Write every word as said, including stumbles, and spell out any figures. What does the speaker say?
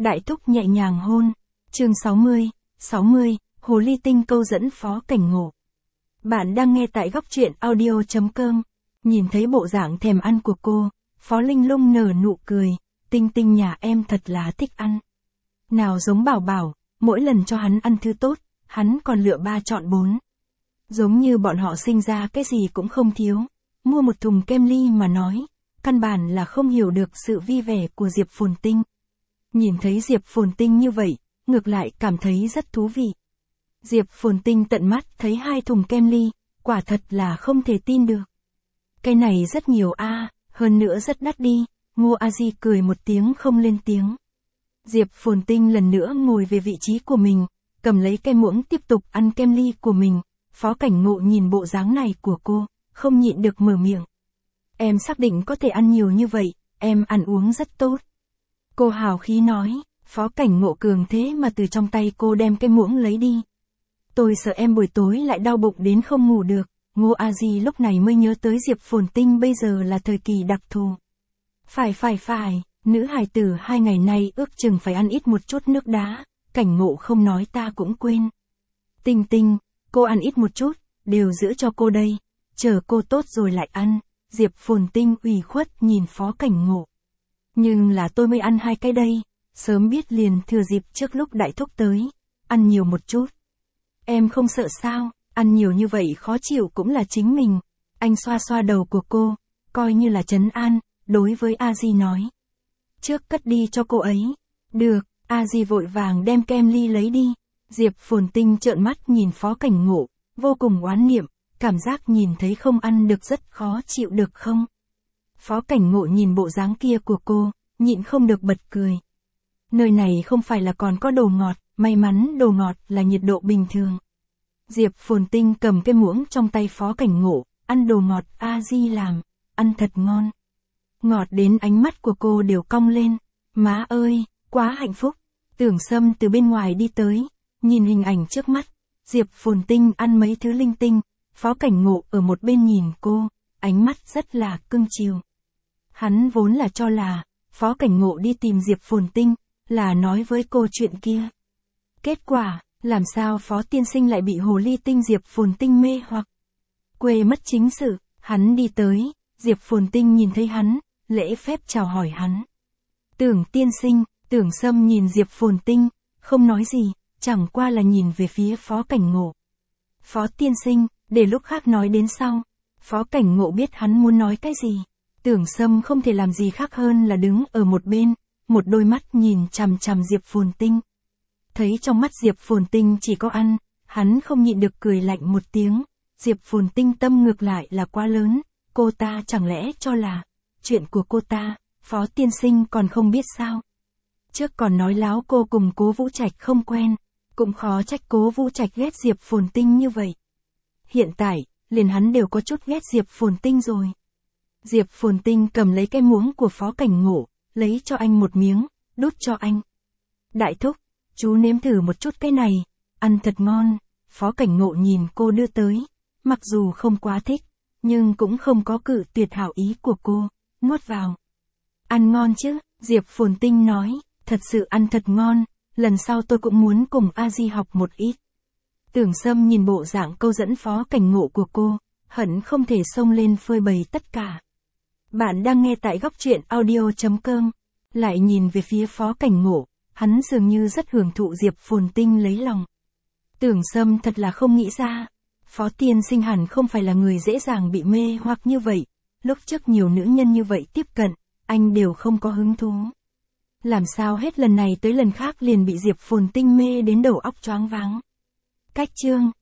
Đại thúc nhẹ nhàng hôn. Chương sáu mươi, sáu mươi, Hồ ly tinh câu dẫn Phó Cảnh Ngộ. Bạn đang nghe tại góc truyện audio chấm com. Nhìn thấy bộ dạng thèm ăn của cô, Phó Linh Lung nở nụ cười, Tinh Tinh nhà em thật là thích ăn. Nào giống Bảo Bảo, mỗi lần cho hắn ăn thứ tốt, hắn còn lựa ba chọn bốn. Giống như bọn họ sinh ra cái gì cũng không thiếu, mua một thùng kem ly mà nói, căn bản là không hiểu được sự vi vẻ của Diệp Phồn Tinh. Nhìn thấy Diệp Phồn Tinh như vậy, ngược lại cảm thấy rất thú vị. Diệp Phồn Tinh tận mắt thấy hai thùng kem ly, quả thật là không thể tin được. Cái này rất nhiều a, à, hơn nữa rất đắt đi, Ngô A Di cười một tiếng không lên tiếng. Diệp Phồn Tinh lần nữa ngồi về vị trí của mình, cầm lấy cái muỗng tiếp tục ăn kem ly của mình. Phó Cảnh Ngộ nhìn bộ dáng này của cô, không nhịn được mở miệng. Em xác định có thể ăn nhiều như vậy, em ăn uống rất tốt. Cô hào khí nói, Phó Cảnh Ngộ cường thế mà từ trong tay cô đem cái muỗng lấy đi. Tôi sợ em buổi tối lại đau bụng đến không ngủ được. Ngô A Di lúc này mới nhớ tới Diệp Phồn Tinh bây giờ là thời kỳ đặc thù. Phải phải phải, nữ hài tử hai ngày nay ước chừng phải ăn ít một chút nước đá, Cảnh Ngộ không nói ta cũng quên. Tinh Tinh, cô ăn ít một chút, đều giữ cho cô đây, chờ cô tốt rồi lại ăn. Diệp Phồn Tinh ủy khuất nhìn Phó Cảnh Ngộ. Nhưng là tôi mới ăn hai cái đây, sớm biết liền thừa dịp trước lúc đại thúc tới, ăn nhiều một chút. Em không sợ sao, ăn nhiều như vậy khó chịu cũng là chính mình. Anh xoa xoa đầu của cô, coi như là trấn an, đối với A Di nói. Trước cất đi cho cô ấy. Được, A Di vội vàng đem kem ly lấy đi. Diệp Phồn Tinh trợn mắt nhìn Phó Cảnh Ngộ, vô cùng oán niệm, cảm giác nhìn thấy không ăn được rất khó chịu được không? Phó Cảnh Ngộ nhìn bộ dáng kia của cô, nhịn không được bật cười. Nơi này không phải là còn có đồ ngọt, may mắn đồ ngọt là nhiệt độ bình thường. Diệp Phồn Tinh cầm cái muỗng trong tay Phó Cảnh Ngộ, ăn đồ ngọt A Di làm, ăn thật ngon. Ngọt đến ánh mắt của cô đều cong lên, má ơi, quá hạnh phúc. Tưởng Sâm từ bên ngoài đi tới, nhìn hình ảnh trước mắt, Diệp Phồn Tinh ăn mấy thứ linh tinh, Phó Cảnh Ngộ ở một bên nhìn cô, ánh mắt rất là cưng chiều. Hắn vốn là cho là, Phó Cảnh Ngộ đi tìm Diệp Phồn Tinh, là nói với cô chuyện kia. Kết quả, làm sao Phó tiên sinh lại bị hồ ly tinh Diệp Phồn Tinh mê hoặc. Quê mất chính sự, hắn đi tới, Diệp Phồn Tinh nhìn thấy hắn, lễ phép chào hỏi hắn. Tưởng tiên sinh, Tưởng Sâm nhìn Diệp Phồn Tinh, không nói gì, chẳng qua là nhìn về phía Phó Cảnh Ngộ. Phó tiên sinh, để lúc khác nói đến sau. Phó Cảnh Ngộ biết hắn muốn nói cái gì. Tưởng Sâm không thể làm gì khác hơn là đứng ở một bên, một đôi mắt nhìn chằm chằm Diệp Phồn Tinh. Thấy trong mắt Diệp Phồn Tinh chỉ có ăn, hắn không nhịn được cười lạnh một tiếng. Diệp Phồn Tinh tâm ngược lại là quá lớn, cô ta chẳng lẽ cho là, chuyện của cô ta, Phó tiên sinh còn không biết sao. Trước còn nói láo cô cùng Cố Vũ Trạch không quen, cũng khó trách Cố Vũ Trạch ghét Diệp Phồn Tinh như vậy. Hiện tại, liền hắn đều có chút ghét Diệp Phồn Tinh rồi. Diệp Phồn Tinh cầm lấy cái muỗng của Phó Cảnh Ngộ, lấy cho anh một miếng, đút cho anh. Đại thúc, chú nếm thử một chút cái này, ăn thật ngon. Phó Cảnh Ngộ nhìn cô đưa tới, mặc dù không quá thích, nhưng cũng không có cự tuyệt hảo ý của cô, nuốt vào. Ăn ngon chứ, Diệp Phồn Tinh nói, thật sự ăn thật ngon, lần sau tôi cũng muốn cùng A Di học một ít. Tưởng Sâm nhìn bộ dạng câu dẫn Phó Cảnh Ngộ của cô, hận không thể xông lên phơi bày tất cả. Bạn đang nghe tại góc truyện audio chấm com, lại nhìn về phía Phó Cảnh Ngộ, hắn dường như rất hưởng thụ Diệp Phồn Tinh lấy lòng. Tưởng Sâm thật là không nghĩ ra, Phó tiên sinh hẳn không phải là người dễ dàng bị mê hoặc như vậy, lúc trước nhiều nữ nhân như vậy tiếp cận, anh đều không có hứng thú. Làm sao hết lần này tới lần khác liền bị Diệp Phồn Tinh mê đến đầu óc choáng váng. Cách chương